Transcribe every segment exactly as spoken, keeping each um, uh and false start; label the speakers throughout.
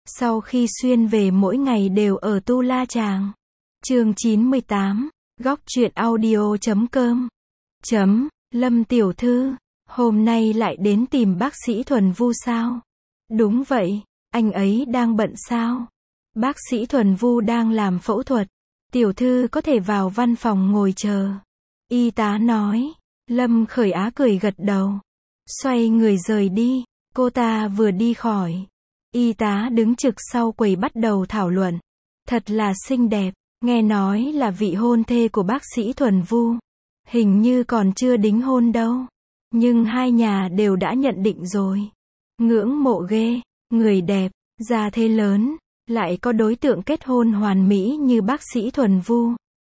Speaker 1: Sau khi xuyên về mỗi ngày đều ở Tu La Chàng. Chương chín mươi tám, góc truyện audio chấm com. Chấm, Lâm tiểu thư, hôm nay lại đến tìm bác sĩ Thuần Vu sao? Đúng vậy, anh ấy đang bận sao? Bác sĩ Thuần Vu đang làm phẫu thuật. Tiểu thư có thể vào văn phòng ngồi chờ. Y tá nói. Lâm Khởi Á cười gật đầu. Xoay người rời đi. Cô ta vừa đi khỏi. Y tá đứng trực sau quầy bắt đầu thảo luận. Thật là xinh đẹp. Nghe nói là vị hôn thê của bác sĩ Thuần Vu. Hình như còn chưa đính hôn đâu. Nhưng hai nhà đều đã nhận định rồi. Ngưỡng mộ ghê. Người đẹp, gia thế lớn, lại có đối tượng kết hôn hoàn mỹ như bác sĩ Thuần Vu.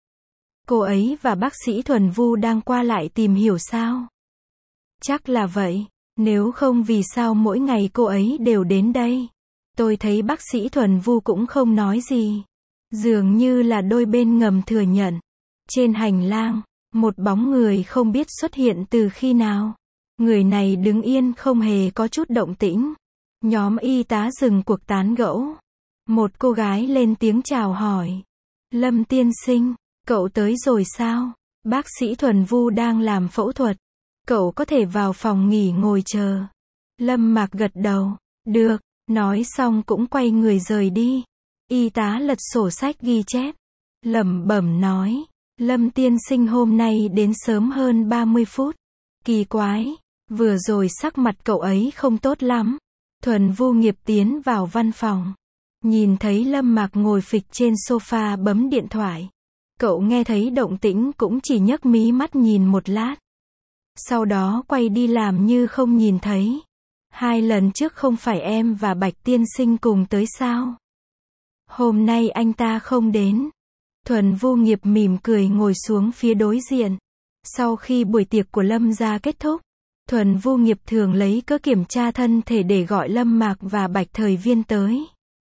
Speaker 1: Cô ấy và bác sĩ Thuần Vu đang qua lại tìm hiểu sao? Chắc là vậy. Nếu không vì sao mỗi ngày cô ấy đều đến đây? Tôi thấy bác sĩ Thuần Vu cũng không nói gì. Dường như là đôi bên ngầm thừa nhận. Trên hành lang, một bóng người không biết xuất hiện từ khi nào. Người này đứng yên không hề có chút động tĩnh. Nhóm y tá dừng cuộc tán gẫu. Một cô gái lên tiếng chào hỏi. Lâm tiên sinh, cậu tới rồi sao? Bác sĩ Thuần Vu đang làm phẫu thuật. Cậu có thể vào phòng nghỉ ngồi chờ. Lâm Mạc gật đầu. Được, nói xong cũng quay người rời đi. Y tá lật sổ sách ghi chép. Lẩm bẩm nói. Lâm tiên sinh hôm nay đến sớm hơn ba mươi phút. Kỳ quái, vừa rồi sắc mặt cậu ấy không tốt lắm. Thuần Vu Nghiệp tiến vào văn phòng. Nhìn thấy Lâm Mạc ngồi phịch trên sofa bấm điện thoại. Cậu nghe thấy động tĩnh cũng chỉ nhấc mí mắt nhìn một lát. Sau đó quay đi làm như không nhìn thấy. Hai lần trước không phải em và Bạch tiên sinh cùng tới sao? Hôm nay anh ta không đến. Thuần Vu Nghiệp mỉm cười ngồi xuống phía đối diện. Sau khi buổi tiệc của Lâm gia kết thúc, Thuần Vu Nghiệp thường lấy cớ kiểm tra thân thể để gọi Lâm Mạc và Bạch Thời Viên tới.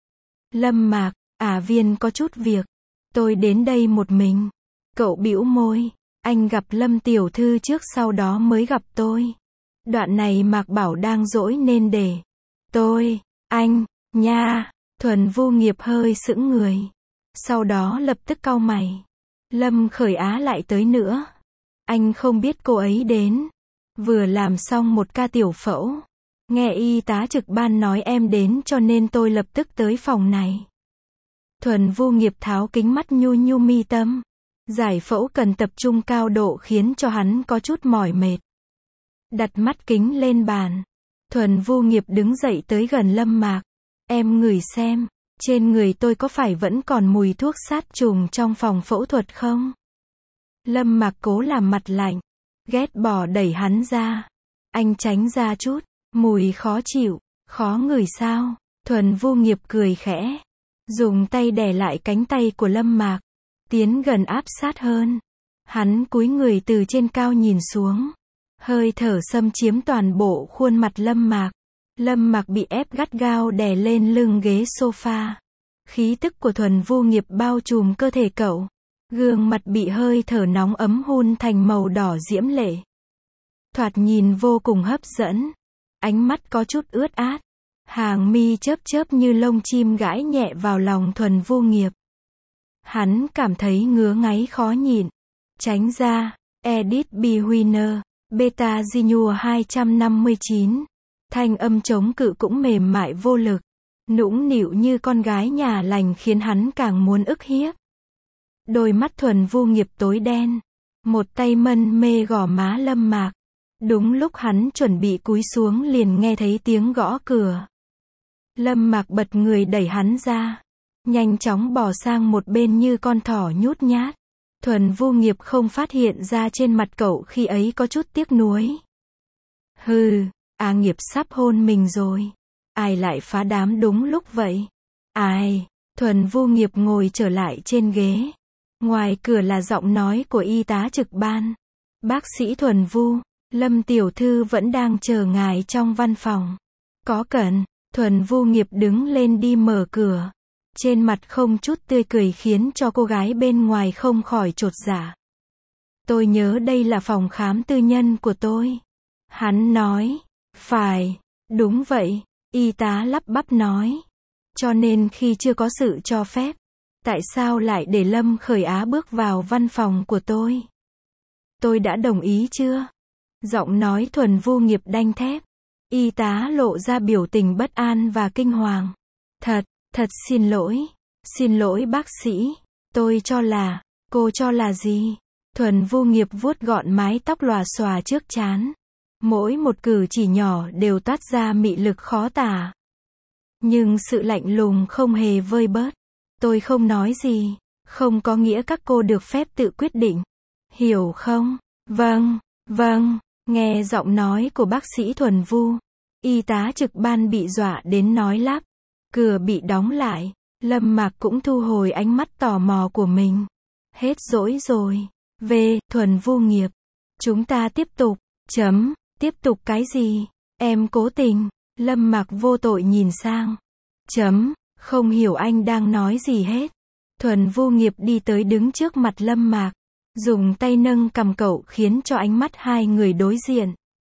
Speaker 1: Lâm Mạc, à Viên có chút việc. Tôi đến đây một mình. Cậu bĩu môi. Anh gặp Lâm tiểu thư trước sau đó mới gặp tôi. Đoạn này Mạc bảo đang dỗi nên để. Tôi, anh, nha. Thuần Vu Nghiệp hơi sững người. Sau đó lập tức cau mày. Lâm Khởi Á lại tới nữa. Anh không biết cô ấy đến. Vừa làm xong một ca tiểu phẫu. Nghe y tá trực ban nói em đến cho nên tôi lập tức tới phòng này. Thuần Vu Nghiệp tháo kính mắt nhu nhu mi tâm. Giải phẫu cần tập trung cao độ khiến cho hắn có chút mỏi mệt. Đặt mắt kính lên bàn. Thuần Vu Nghiệp đứng dậy tới gần Lâm Mạc. Em ngửi xem, trên người tôi có phải vẫn còn mùi thuốc sát trùng trong phòng phẫu thuật không? Lâm Mạc cố làm mặt lạnh. Ghét bỏ đẩy hắn ra. Anh tránh ra chút. Mùi khó chịu. Khó ngửi sao? Thuần Vu Nghiệp cười khẽ. Dùng tay đè lại cánh tay của Lâm Mạc. Tiến gần áp sát hơn. Hắn cúi người từ trên cao nhìn xuống. Hơi thở xâm chiếm toàn bộ khuôn mặt Lâm Mạc. Lâm Mạc bị ép gắt gao đè lên lưng ghế sofa. Khí tức của Thuần Vu Nghiệp bao trùm cơ thể cậu. Gương mặt bị hơi thở nóng ấm hun thành màu đỏ diễm lệ. Thoạt nhìn vô cùng hấp dẫn. Ánh mắt có chút ướt át. Hàng mi chớp chớp như lông chim gãi nhẹ vào lòng Thuần Vu Nghiệp. Hắn cảm thấy ngứa ngáy khó nhịn. Tránh ra. Edit B. Winner. Beta Ginua hai trăm năm mươi chín. Thanh âm chống cự cũng mềm mại vô lực. Nũng nịu như con gái nhà lành khiến hắn càng muốn ức hiếp. Đôi mắt Thuần Vu Nghiệp tối đen. Một tay mân mê gò má Lâm Mạc. Đúng lúc hắn chuẩn bị cúi xuống liền nghe thấy tiếng gõ cửa. Lâm Mạc bật người đẩy hắn ra. Nhanh chóng bỏ sang một bên như con thỏ nhút nhát. Thuần Vu Nghiệp không phát hiện ra trên mặt cậu khi ấy có chút tiếc nuối. Hừ, A Nghiệp sắp hôn mình rồi. Ai lại phá đám đúng lúc vậy? Ai? Thuần Vu Nghiệp ngồi trở lại trên ghế. Ngoài cửa là giọng nói của y tá trực ban. Bác sĩ Thuần Vu, Lâm tiểu thư vẫn đang chờ ngài trong văn phòng. Có cần? Thuần Vu Nghiệp đứng lên đi mở cửa. Trên mặt không chút tươi cười khiến cho cô gái bên ngoài không khỏi chột dạ. Tôi nhớ đây là phòng khám tư nhân của tôi. Hắn nói. Phải, đúng vậy. Y tá lắp bắp nói. Cho nên khi chưa có sự cho phép, tại sao lại để Lâm Khởi Á bước vào văn phòng của tôi? Tôi đã đồng ý chưa? Giọng nói Thuần Vu Nghiệp đanh thép. Y tá lộ ra biểu tình bất an và kinh hoàng. Thật, thật xin lỗi. Xin lỗi bác sĩ. Tôi cho là, cô cho là gì? Thuần Vu Nghiệp vuốt gọn mái tóc lòa xòa trước trán. Mỗi một cử chỉ nhỏ đều toát ra mị lực khó tả. Nhưng sự lạnh lùng không hề vơi bớt. Tôi không nói gì, không có nghĩa các cô được phép tự quyết định. Hiểu không? Vâng, vâng. Nghe giọng nói của bác sĩ Thuần Vu, y tá trực ban bị dọa đến nói lắp. Cửa bị đóng lại, Lâm Mạc cũng thu hồi ánh mắt tò mò của mình. Hết dỗi rồi. Về, Thuần Vu Nghiệp. Chúng ta tiếp tục. Chấm. Tiếp tục cái gì? Em cố tình. Lâm Mạc vô tội nhìn sang. Chấm. Không hiểu anh đang nói gì hết. Thuần Vu Nghiệp đi tới đứng trước mặt Lâm Mạc. Dùng tay nâng cằm cậu khiến cho ánh mắt hai người đối diện.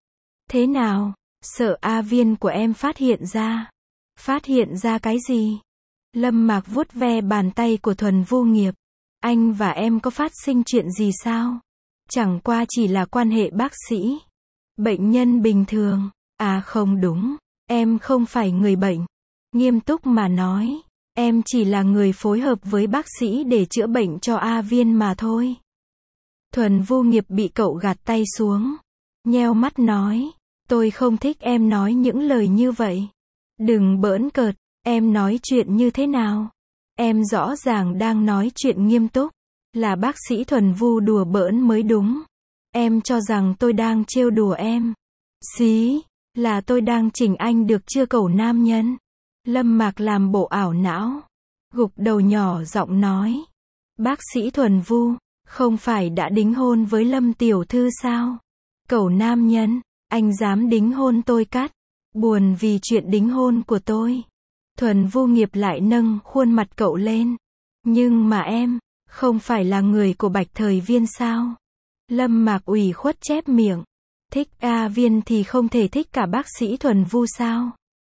Speaker 1: Thế nào? Sợ A Viên của em phát hiện ra. Phát hiện ra cái gì? Lâm Mạc vuốt ve bàn tay của Thuần Vu Nghiệp. Anh và em có phát sinh chuyện gì sao? Chẳng qua chỉ là quan hệ bác sĩ. Bệnh nhân bình thường. À không đúng. Em không phải người bệnh. Nghiêm túc mà nói. Em chỉ là người phối hợp với bác sĩ để chữa bệnh cho A Viên mà thôi. Thuần Vu Nghiệp bị cậu gạt tay xuống. Nheo mắt nói. Tôi không thích em nói những lời như vậy. Đừng bỡn cợt. Em nói chuyện như thế nào? Em rõ ràng đang nói chuyện nghiêm túc. Là bác sĩ Thuần Vu đùa bỡn mới đúng. Em cho rằng tôi đang trêu đùa em. Xí. Là tôi đang chỉnh anh được chưa cẩu nam nhân? Lâm Mạc làm bộ ảo não. Gục đầu nhỏ giọng nói. Bác sĩ Thuần Vu, không phải đã đính hôn với Lâm tiểu thư sao? Cẩu nam nhân, anh dám đính hôn tôi cắt. Buồn vì chuyện đính hôn của tôi. Thuần Vu Nghiệp lại nâng khuôn mặt cậu lên. Nhưng mà em, không phải là người của Bạch Thời Viên sao? Lâm Mạc ủy khuất chép miệng. Thích A Viên thì không thể thích cả bác sĩ Thuần Vu sao?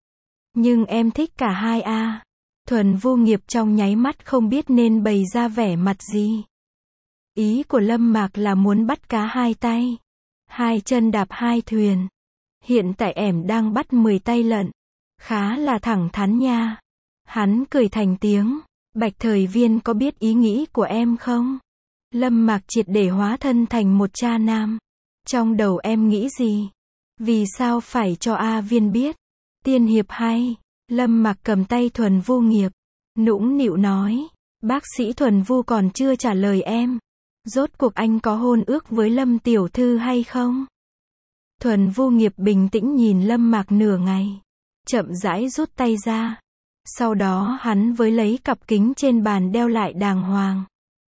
Speaker 1: Nhưng em thích cả hai A. Thuần Vu Nghiệp trong nháy mắt không biết nên bày ra vẻ mặt gì. Ý của Lâm Mạc là muốn bắt cá hai tay. Hai chân đạp hai thuyền. Hiện tại em đang bắt mười tay lận. Khá là thẳng thắn nha. Hắn cười thành tiếng. Bạch Thời Viên có biết ý nghĩ của em không? Lâm Mạc triệt để hóa thân thành một cha nam. Trong đầu em nghĩ gì? Vì sao phải cho A Viên biết? Tiên hiệp hay? Lâm Mạc cầm tay Thuần Vu Nghiệp. Nũng nịu nói. Bác sĩ Thuần Vu còn chưa trả lời em. Rốt cuộc anh có hôn ước với Lâm tiểu thư hay không? Thuần Vu Nghiệp bình tĩnh nhìn Lâm Mạc nửa ngày. Chậm rãi rút tay ra. Sau đó hắn với lấy cặp kính trên bàn đeo lại đàng hoàng.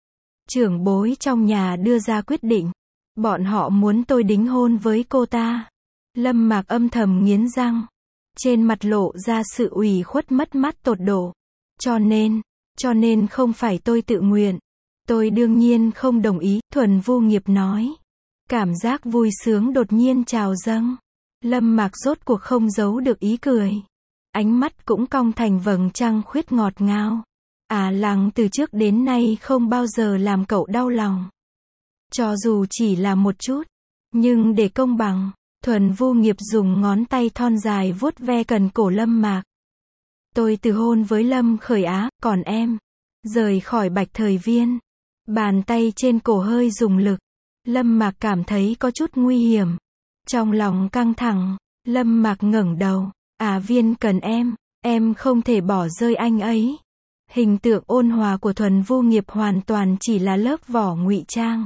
Speaker 1: Trưởng bối trong nhà đưa ra quyết định. Bọn họ muốn tôi đính hôn với cô ta. Lâm Mạc âm thầm nghiến răng. Trên mặt lộ ra sự ủy khuất mất mát tột độ. Cho nên, cho nên không phải tôi tự nguyện. Tôi đương nhiên không đồng ý, Thuần Vu Nghiệp nói. Cảm giác vui sướng đột nhiên trào dâng. Lâm Mạc rốt cuộc không giấu được ý cười. Ánh mắt cũng cong thành vầng trăng khuyết ngọt ngào. À lăng từ trước đến nay không bao giờ làm cậu đau lòng. Cho dù chỉ là một chút. Nhưng để công bằng, Thuần Vu Nghiệp dùng ngón tay thon dài vuốt ve cần cổ Lâm Mạc. Tôi từ hôn với Lâm Khởi Á, còn em? Rời khỏi Bạch Thời Viên. Bàn tay trên cổ hơi dùng lực. Lâm Mạc cảm thấy có chút nguy hiểm. Trong lòng căng thẳng, Lâm Mạc ngẩng đầu. À Viên cần em, em không thể bỏ rơi anh ấy. Hình tượng ôn hòa của Thuần Vu Nghiệp hoàn toàn chỉ là lớp vỏ ngụy trang.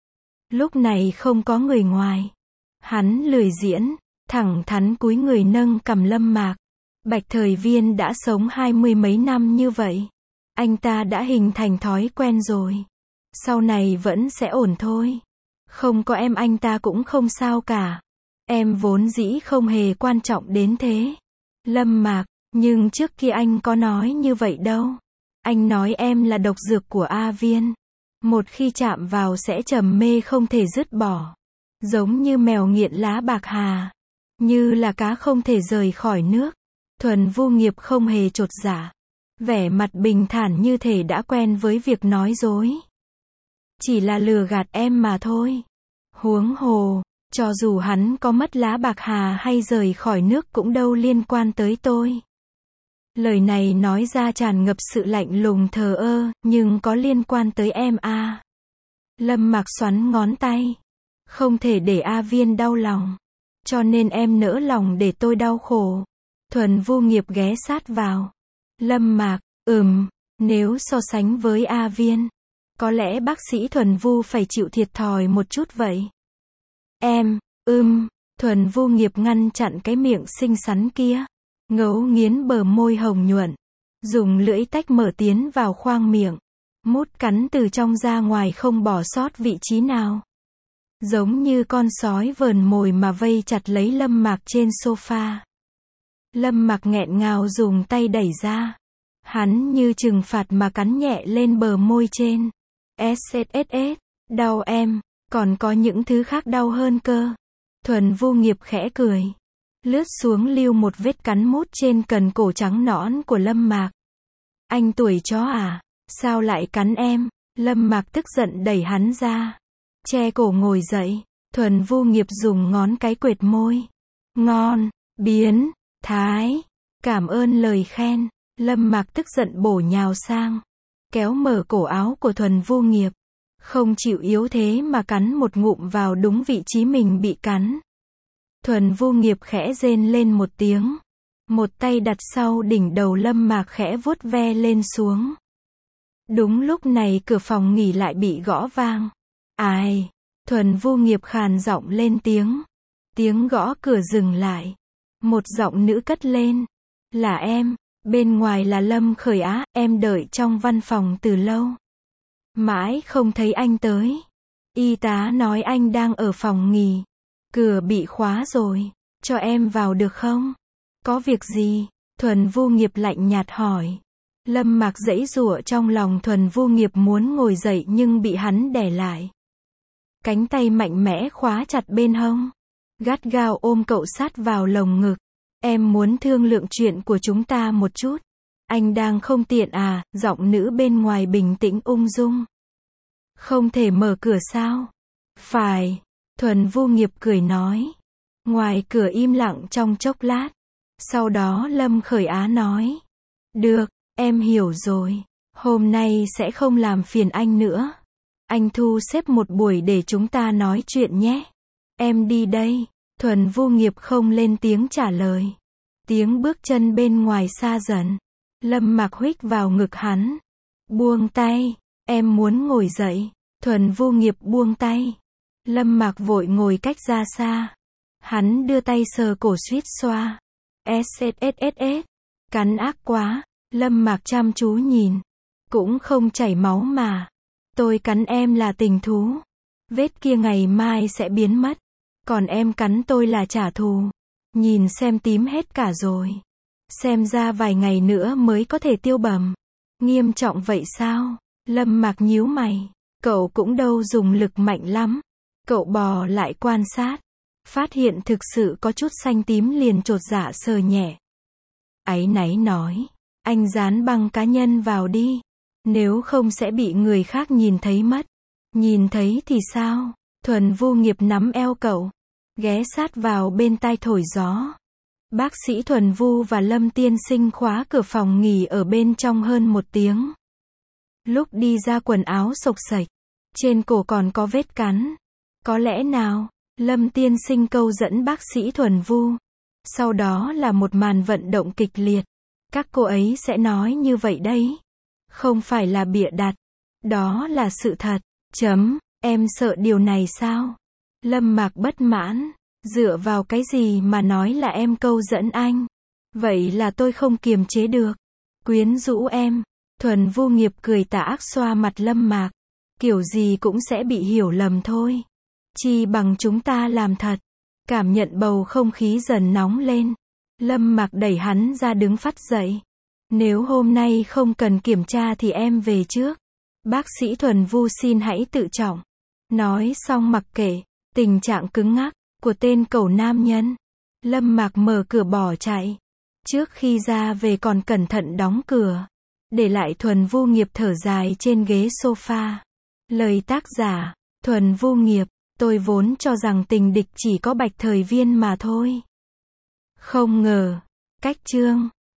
Speaker 1: Lúc này không có người ngoài. Hắn lười diễn, thẳng thắn cúi người nâng cằm Lâm Mạc. Bạch Thời Viên đã sống hai mươi mấy năm như vậy. Anh ta đã hình thành thói quen rồi. Sau này vẫn sẽ ổn thôi. Không có em anh ta cũng không sao cả. Em vốn dĩ không hề quan trọng đến thế. Lâm Mạc, nhưng trước kia anh có nói như vậy đâu. Anh nói em là độc dược của A Viên. Một khi chạm vào sẽ trầm mê không thể dứt bỏ. Giống như mèo nghiện lá bạc hà. Như là cá không thể rời khỏi nước. Thuần Vu Nghiệp không hề chột dạ. Vẻ mặt bình thản như thể đã quen với việc nói dối. Chỉ là lừa gạt em mà thôi. Huống hồ, cho dù hắn có mất lá bạc hà hay rời khỏi nước cũng đâu liên quan tới tôi. Lời này nói ra tràn ngập sự lạnh lùng thờ ơ, nhưng có liên quan tới em à. Lâm Mạc xoắn ngón tay. Không thể để A Viên đau lòng. Cho nên em nỡ lòng để tôi đau khổ. Thuần Vu Nghiệp ghé sát vào. Lâm Mạc, ừm, nếu so sánh với A Viên, có lẽ bác sĩ Thuần Vu phải chịu thiệt thòi một chút vậy. Em, ưm, Thuần Vu Nghiệp ngăn chặn cái miệng xinh xắn kia. Ngấu nghiến bờ môi hồng nhuận. Dùng lưỡi tách mở tiến vào khoang miệng. Mút cắn từ trong ra ngoài không bỏ sót vị trí nào. Giống như con sói vờn mồi mà vây chặt lấy Lâm Mạc trên sofa. Lâm Mạc nghẹn ngào dùng tay đẩy ra. Hắn như trừng phạt mà cắn nhẹ lên bờ môi trên. ét ét ét ét, đau em, còn có những thứ khác đau hơn cơ. Thuần Vu Nghiệp khẽ cười. Lướt xuống lưu một vết cắn mút trên cần cổ trắng nõn của Lâm Mạc. Anh tuổi chó à, sao lại cắn em? Lâm Mạc tức giận đẩy hắn ra. Che cổ ngồi dậy. Thuần Vu Nghiệp dùng ngón cái quệt môi. Ngon, biến, thái. Cảm ơn lời khen. Lâm Mạc tức giận bổ nhào sang. Kéo mở cổ áo của Thuần Vu Nghiệp. Không chịu yếu thế mà cắn một ngụm vào đúng vị trí mình bị cắn. Thuần Vu Nghiệp khẽ rên lên một tiếng. Một tay đặt sau đỉnh đầu Lâm Mạc khẽ vuốt ve lên xuống. Đúng lúc này cửa phòng nghỉ lại bị gõ vang. Ai? Thuần Vu Nghiệp khàn giọng lên tiếng. Tiếng gõ cửa dừng lại. Một giọng nữ cất lên. Là em. Bên ngoài là Lâm Khởi Á. Em đợi trong văn phòng từ lâu. Mãi không thấy anh tới. Y tá nói anh đang ở phòng nghỉ. Cửa bị khóa rồi. Cho em vào được không? Có việc gì? Thuần Vu Nghiệp lạnh nhạt hỏi. Lâm Mạc giãy giụa trong lòng. Thuần Vu Nghiệp muốn ngồi dậy nhưng bị hắn đè lại. Cánh tay mạnh mẽ khóa chặt bên hông. Gắt gao ôm cậu sát vào lồng ngực. Em muốn thương lượng chuyện của chúng ta một chút. Anh đang không tiện à? Giọng nữ bên ngoài bình tĩnh ung dung. Không thể mở cửa sao? Phải. Thuần Vu Nghiệp cười nói. Ngoài cửa im lặng trong chốc lát. Sau đó Lâm Khởi Á nói. Được, em hiểu rồi. Hôm nay sẽ không làm phiền anh nữa. Anh thu xếp một buổi để chúng ta nói chuyện nhé. Em đi đây. Thuần Vu Nghiệp không lên tiếng trả lời. Tiếng bước chân bên ngoài xa dần. Lâm Mạc huých vào ngực hắn. Buông tay. Em muốn ngồi dậy. Thuần Vu Nghiệp buông tay. Lâm Mạc vội ngồi cách ra xa. Hắn đưa tay sờ cổ suýt xoa. ét ét ét ét ét. Cắn ác quá. Lâm Mạc chăm chú nhìn. Cũng không chảy máu mà. Tôi cắn em là tình thú. Vết kia ngày mai sẽ biến mất. Còn em cắn tôi là trả thù. Nhìn xem tím hết cả rồi. Xem ra vài ngày nữa mới có thể tiêu bầm. Nghiêm trọng vậy sao? Lâm Mạc nhíu mày. Cậu cũng đâu dùng lực mạnh lắm. Cậu bò lại quan sát. Phát hiện thực sự có chút xanh tím liền chột dạ sờ nhẹ. Áy náy nói. Anh dán băng cá nhân vào đi. Nếu không sẽ bị người khác nhìn thấy mất. Nhìn thấy thì sao? Thuần Vu Nghiệp nắm eo cậu. Ghé sát vào bên tai thổi gió. Bác sĩ Thuần Vu và Lâm tiên sinh khóa cửa phòng nghỉ ở bên trong hơn một tiếng. Lúc đi ra quần áo xộc xệch. Trên cổ còn có vết cắn. Có lẽ nào? Lâm tiên sinh câu dẫn bác sĩ Thuần Vu. Sau đó là một màn vận động kịch liệt. Các cô ấy sẽ nói như vậy đấy. Không phải là bịa đặt. Đó là sự thật. Chấm. Em sợ điều này sao? Lâm Mạc bất mãn. Dựa vào cái gì mà nói là em câu dẫn anh? Vậy là tôi không kiềm chế được. Quyến rũ em. Thuần Vu Nghiệp cười tà ác xoa mặt Lâm Mạc. Kiểu gì cũng sẽ bị hiểu lầm thôi. Chi bằng chúng ta làm thật. Cảm nhận bầu không khí dần nóng lên. Lâm Mạc đẩy hắn ra đứng phắt dậy. Nếu hôm nay không cần kiểm tra thì em về trước. Bác sĩ Thuần Vu xin hãy tự trọng. Nói xong mặc kệ tình trạng cứng ngắc của tên cẩu nam nhân. Lâm Mạc mở cửa bỏ chạy. Trước khi ra về còn cẩn thận đóng cửa. Để lại Thuần Vu Nghiệp thở dài trên ghế sofa. Lời tác giả, Thuần Vu Nghiệp, tôi vốn cho rằng tình địch chỉ có Bạch Thời Viên mà thôi. Không ngờ, cách chương